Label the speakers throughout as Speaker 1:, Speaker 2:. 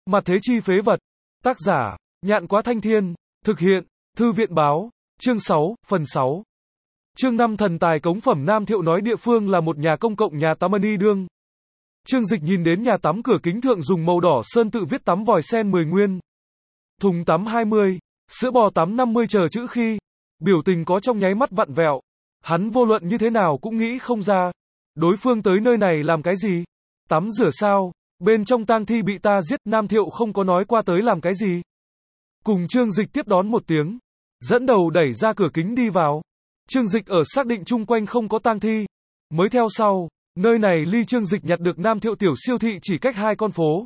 Speaker 1: Mặt thế chi phế vật. Tác giả, Nhạn Quá Thanh Thiên. Thực hiện, Thư viện Báo. Chương 6, phần 6. Chương 5 thần tài cống phẩm. Nam Thiệu nói địa phương là một nhà công cộng nhà tắm Ân Đương. Trương Dịch nhìn đến nhà tắm cửa kính thượng dùng màu đỏ sơn tự viết tắm vòi sen 10 nguyên. Thùng tắm 20, sữa bò tắm 50 chờ chữ khi. Biểu tình có trong nháy mắt vặn vẹo. Hắn vô luận như thế nào cũng nghĩ không ra. Đối phương tới nơi này làm cái gì? Tắm rửa sao? Bên trong tang thi bị ta giết, Nam Thiệu không có nói qua tới làm cái gì. Cùng Trương Dịch tiếp đón một tiếng. Dẫn đầu đẩy ra cửa kính đi vào. Trương Dịch ở xác định chung quanh không có tang thi. Mới theo sau, nơi này ly Trương Dịch nhặt được Nam Thiệu tiểu siêu thị chỉ cách 2 con phố.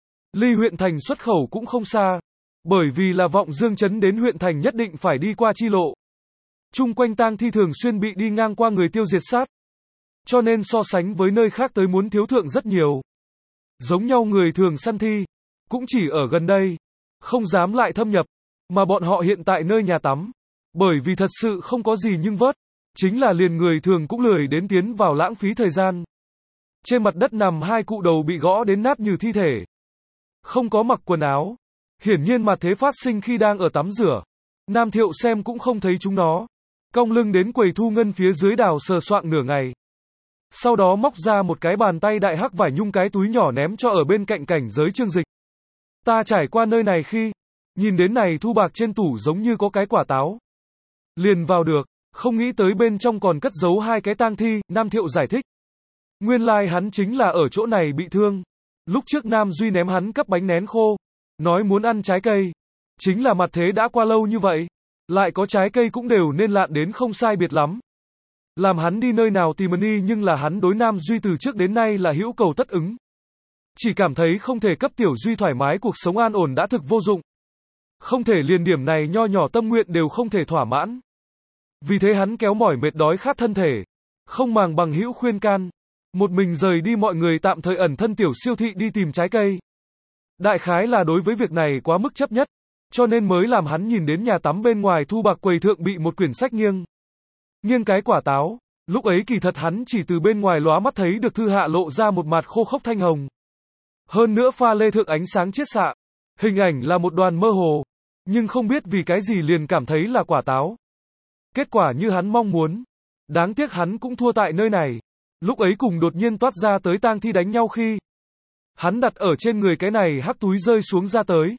Speaker 1: Ly huyện thành xuất khẩu cũng không xa. Bởi vì là Vọng Dương trấn đến huyện thành nhất định phải đi qua chi lộ. Chung quanh tang thi thường xuyên bị đi ngang qua người tiêu diệt sát. Cho nên so sánh với nơi khác tới muốn thiếu thượng rất nhiều. Giống nhau người thường săn thi, cũng chỉ ở gần đây, không dám lại thâm nhập, mà bọn họ hiện tại nơi nhà tắm. Bởi vì thật sự không có gì nhưng vớt, chính là liền người thường cũng lười đến tiến vào lãng phí thời gian. Trên mặt đất nằm 2 cụ đầu bị gõ đến nát như thi thể. Không có mặc quần áo. Hiển nhiên mặt thế phát sinh khi đang ở tắm rửa. Nam Thiệu xem cũng không thấy chúng nó. Cong lưng đến quầy thu ngân phía dưới đào sờ soạng nửa ngày. Sau đó móc ra một cái bàn tay đại hắc vải nhung cái túi nhỏ ném cho ở bên cạnh cảnh giới Trương Dịch. Ta trải qua nơi này khi, nhìn đến này thu bạc trên tủ giống như có cái quả táo. Liền vào được, không nghĩ tới bên trong còn cất giấu 2 cái tang thi, Nam Thiệu giải thích. Nguyên lai hắn chính là ở chỗ này bị thương. Lúc trước Nam Duy ném hắn cấp bánh nén khô, nói muốn ăn trái cây. Chính là mặt thế đã qua lâu như vậy, lại có trái cây cũng đều nên lạn đến không sai biệt lắm. Làm hắn đi nơi nào tìm đi, nhưng là hắn đối Nam Duy từ trước đến nay là hữu cầu tất ứng. Chỉ cảm thấy không thể cấp Tiểu Duy thoải mái cuộc sống an ổn đã thực vô dụng. Không thể liền điểm này nho nhỏ tâm nguyện đều không thể thỏa mãn. Vì thế hắn kéo mỏi mệt đói khát thân thể. Không màng bằng hữu khuyên can. Một mình rời đi mọi người tạm thời ẩn thân tiểu siêu thị đi tìm trái cây. Đại khái là đối với việc này quá mức chấp nhất. Cho nên mới làm hắn nhìn đến nhà tắm bên ngoài thu bạc quầy thượng bị một quyển sách nghiêng cái quả táo. Lúc ấy kỳ thật hắn chỉ từ bên ngoài lóa mắt thấy được thư hạ lộ ra một mặt khô khốc thanh hồng. Hơn nữa pha lê thượng ánh sáng chiết xạ. Hình ảnh là một đoàn mơ hồ. Nhưng không biết vì cái gì liền cảm thấy là quả táo. Kết quả như hắn mong muốn. Đáng tiếc hắn cũng thua tại nơi này. Lúc ấy cùng đột nhiên toát ra tới tang thi đánh nhau khi. Hắn đặt ở trên người cái này hắc túi rơi xuống ra tới.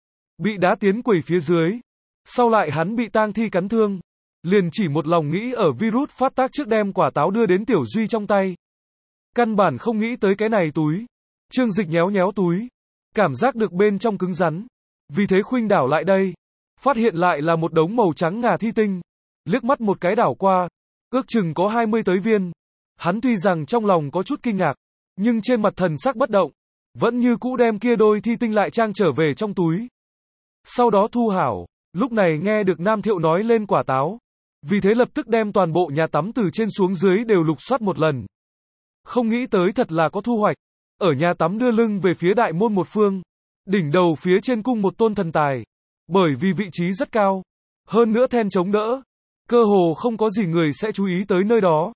Speaker 1: Bị đá tiến quầy phía dưới. Sau lại hắn bị tang thi cắn thương. Liền chỉ một lòng nghĩ ở virus phát tác trước đem quả táo đưa đến Tiểu Duy trong tay. Căn bản không nghĩ tới cái này túi. Trương Dịch nhéo nhéo túi. Cảm giác được bên trong cứng rắn. Vì thế khuynh đảo lại đây. Phát hiện lại là một đống màu trắng ngà thi tinh. Liếc mắt một cái đảo qua. Ước chừng có 20 tới viên. Hắn tuy rằng trong lòng có chút kinh ngạc. Nhưng trên mặt thần sắc bất động. Vẫn như cũ đem kia đôi thi tinh lại trang trở về trong túi. Sau đó thu hảo. Lúc này nghe được Nam Thiệu nói lên quả táo. Vì thế lập tức đem toàn bộ nhà tắm từ trên xuống dưới đều lục soát một lần. Không nghĩ tới thật là có thu hoạch. Ở nhà tắm đưa lưng về phía đại môn một phương. Đỉnh đầu phía trên cung một tôn thần tài. Bởi vì vị trí rất cao. Hơn nữa then chống đỡ. Cơ hồ không có gì người sẽ chú ý tới nơi đó.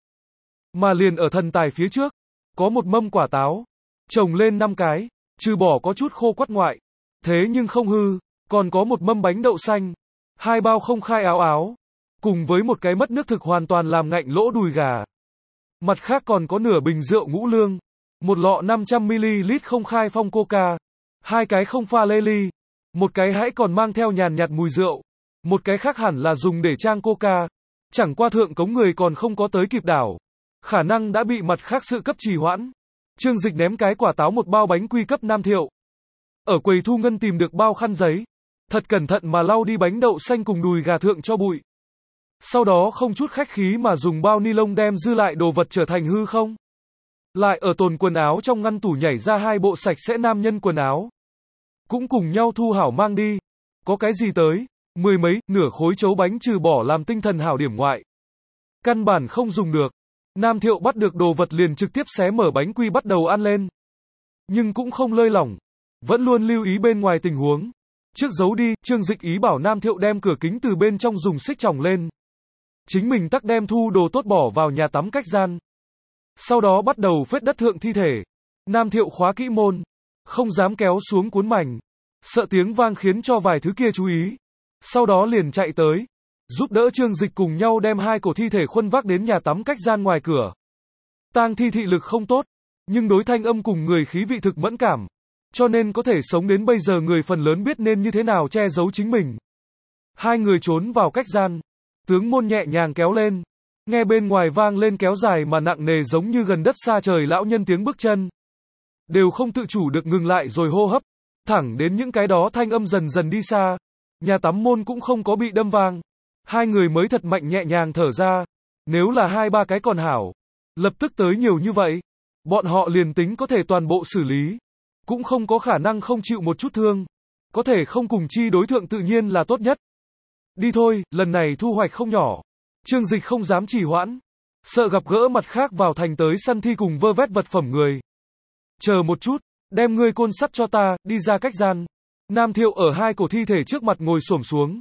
Speaker 1: Mà liền ở thần tài phía trước. Có một mâm quả táo. Trồng lên 5 cái. Trừ bỏ có chút khô quắt ngoại. Thế nhưng không hư. Còn có một mâm bánh đậu xanh. 2 bao không khai áo. Cùng với một cái mất nước thực hoàn toàn làm ngạnh lỗ đùi gà. Mặt khác còn có nửa bình rượu ngũ lương. Một lọ 500ml không khai phong coca. 2 cái không pha lê ly. Một cái hãy còn mang theo nhàn nhạt mùi rượu. Một cái khác hẳn là dùng để trang coca. Chẳng qua thượng cống người còn không có tới kịp đảo. Khả năng đã bị mặt khác sự cấp trì hoãn. Trương Dịch ném cái quả táo một bao bánh quy cấp Nam Thiệu. Ở quầy thu ngân tìm được bao khăn giấy. Thật cẩn thận mà lau đi bánh đậu xanh cùng đùi gà thượng cho bụi. Sau đó không chút khách khí mà dùng bao ni lông đem dư lại đồ vật trở thành hư không. Lại ở tồn quần áo trong ngăn tủ nhảy ra 2 bộ sạch sẽ nam nhân quần áo. Cũng cùng nhau thu hảo mang đi. Có cái gì tới, 10 mấy, nửa khối chấu bánh trừ bỏ làm tinh thần hảo điểm ngoại. Căn bản không dùng được. Nam Thiệu bắt được đồ vật liền trực tiếp xé mở bánh quy bắt đầu ăn lên. Nhưng cũng không lơi lỏng. Vẫn luôn lưu ý bên ngoài tình huống. Trước giấu đi, Trương Dịch ý bảo Nam Thiệu đem cửa kính từ bên trong dùng xích chòng lên. Chính mình tắc đem thu đồ tốt bỏ vào nhà tắm cách gian. Sau đó bắt đầu phết đất thượng thi thể. Nam Thiệu khóa kỹ môn. không dám kéo xuống cuốn mảnh, sợ tiếng vang khiến cho vài thứ kia chú ý. Sau đó liền chạy tới, giúp đỡ Trương Dịch cùng nhau đem hai cổ thi thể khuân vác đến nhà tắm cách gian ngoài cửa. Tang thi thị lực không tốt, nhưng đối thanh âm cùng người khí vị thực mẫn cảm, cho nên có thể sống đến bây giờ người phần lớn biết nên như thế nào che giấu chính mình. Hai người trốn vào cách gian, tướng môn nhẹ nhàng kéo lên, nghe bên ngoài vang lên kéo dài mà nặng nề giống như gần đất xa trời lão nhân tiếng bước chân. Đều không tự chủ được ngừng lại rồi hô hấp, thẳng đến những cái đó thanh âm dần dần đi xa. Nhà tắm môn cũng không có bị đâm vang. Hai người mới thật mạnh nhẹ nhàng thở ra. Nếu là 2-3 cái còn hảo, lập tức tới nhiều như vậy, bọn họ liền tính có thể toàn bộ xử lý, cũng không có khả năng không chịu một chút thương. Có thể không cùng chi đối thượng tự nhiên là tốt nhất. Đi thôi, lần này thu hoạch không nhỏ. Trương Dịch không dám trì hoãn, sợ gặp gỡ mặt khác vào thành tới săn thi cùng vơ vét vật phẩm người. Chờ một chút, đem ngươi côn sắt cho ta, đi ra cách gian. Nam Thiệu ở hai cổ thi thể trước mặt ngồi xổm xuống.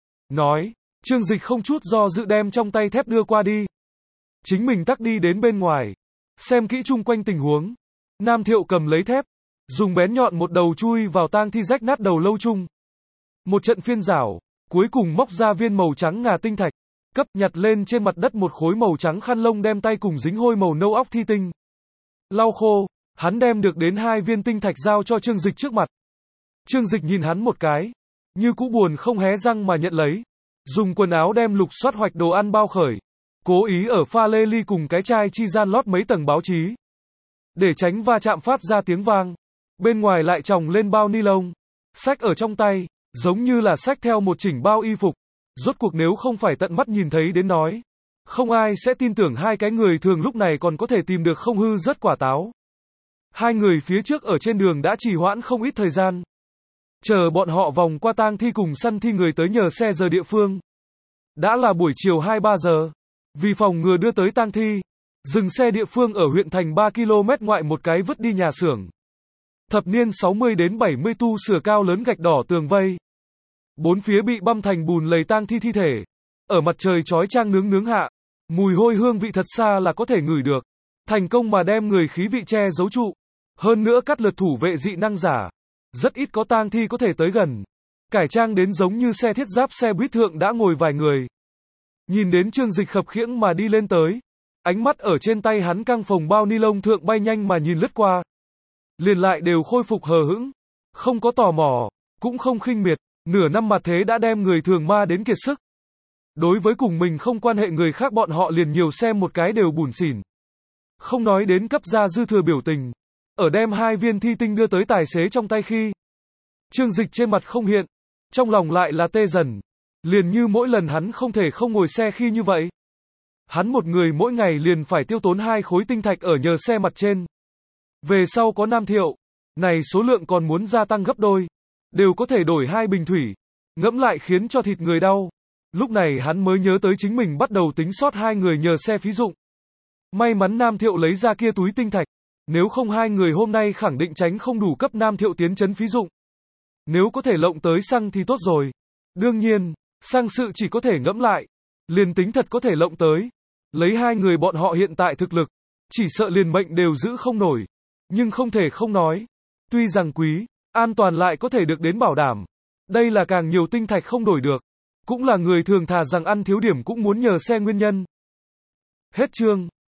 Speaker 1: Nói, Trương Dịch không chút do dự đem trong tay thép đưa qua đi. Chính mình tắc đi đến bên ngoài, xem kỹ chung quanh tình huống. Nam Thiệu cầm lấy thép, dùng bén nhọn một đầu chui vào tang thi rách nát đầu lâu chung. Một trận phiên rảo, cuối cùng móc ra viên màu trắng ngà tinh thạch, cấp nhặt lên trên mặt đất một khối màu trắng khăn lông đem tay cùng dính hôi màu nâu óc thi tinh. Lau khô, hắn đem được đến 2 viên tinh thạch giao cho Trương Dịch trước mặt. Trương Dịch nhìn hắn một cái, như cũ buồn không hé răng mà nhận lấy. Dùng quần áo đem lục soát hoạch đồ ăn bao khởi. Cố ý ở pha lê ly cùng cái chai chi gian lót mấy tầng báo chí. Để tránh va chạm phát ra tiếng vang. Bên ngoài lại chồng lên bao ni lông. Xách ở trong tay, giống như là xách theo một chỉnh bao y phục. Rốt cuộc nếu không phải tận mắt nhìn thấy đến nói, không ai sẽ tin tưởng hai cái người thường lúc này còn có thể tìm được không hư rất quả táo. Hai người phía trước ở trên đường đã trì hoãn không ít thời gian. Chờ bọn họ vòng qua tang thi cùng săn thi người tới nhờ xe giờ địa phương. Đã là buổi chiều 2-3 giờ. Vì phòng ngừa đưa tới tang thi, dừng xe địa phương ở huyện thành 3 km ngoại một cái vứt đi nhà xưởng. Thập niên 60 đến 70 tu sửa cao lớn gạch đỏ tường vây. Bốn phía bị băm thành bùn lầy tang thi thi thể. Ở mặt trời chói chang nướng hạ, mùi hôi hương vị thật xa là có thể ngửi được. Thành công mà đem người khí vị che giấu trụ. Hơn nữa cắt lượt thủ vệ dị năng giả. Rất ít có tang thi có thể tới gần. Cải trang đến giống như xe thiết giáp xe buýt thượng đã ngồi vài người. Nhìn đến Trương Dịch khập khiễng mà đi lên tới. Ánh mắt ở trên tay hắn căng phồng bao ni lông thượng bay nhanh mà nhìn lướt qua. Liền lại đều khôi phục hờ hững. Không có tò mò, cũng không khinh miệt. Nửa năm mặt thế đã đem người thường ma đến kiệt sức. Đối với cùng mình không quan hệ người khác bọn họ liền nhiều xem một cái đều bủn xỉn. Không nói đến cấp ra dư thừa biểu tình. Ở đem 2 viên thi tinh đưa tới tài xế trong tay khi. Trương Dịch trên mặt không hiện. Trong lòng lại là tê dần. Liền như mỗi lần hắn không thể không ngồi xe khi như vậy. Hắn một người mỗi ngày liền phải tiêu tốn 2 khối tinh thạch ở nhờ xe mặt trên. Về sau có Nam Thiệu. Này số lượng còn muốn gia tăng gấp đôi. Đều có thể đổi 2 bình thủy. Ngẫm lại khiến cho thịt người đau. Lúc này hắn mới nhớ tới chính mình bắt đầu tính sót 2 người nhờ xe phí dụng. May mắn Nam Thiệu lấy ra kia túi tinh thạch. Nếu không 2 người hôm nay khẳng định tránh không đủ cấp Nam Thiệu tiến trấn phí dụng. Nếu có thể lộng tới xăng thì tốt rồi. Đương nhiên, xăng sự chỉ có thể ngẫm lại. Liền tính thật có thể lộng tới. Lấy 2 người bọn họ hiện tại thực lực. Chỉ sợ liền mệnh đều giữ không nổi. Nhưng không thể không nói. Tuy rằng quý, an toàn lại có thể được đến bảo đảm. Đây là càng nhiều tinh thạch không đổi được. Cũng là người thường thà rằng ăn thiếu điểm cũng muốn nhờ xe nguyên nhân. Hết chương.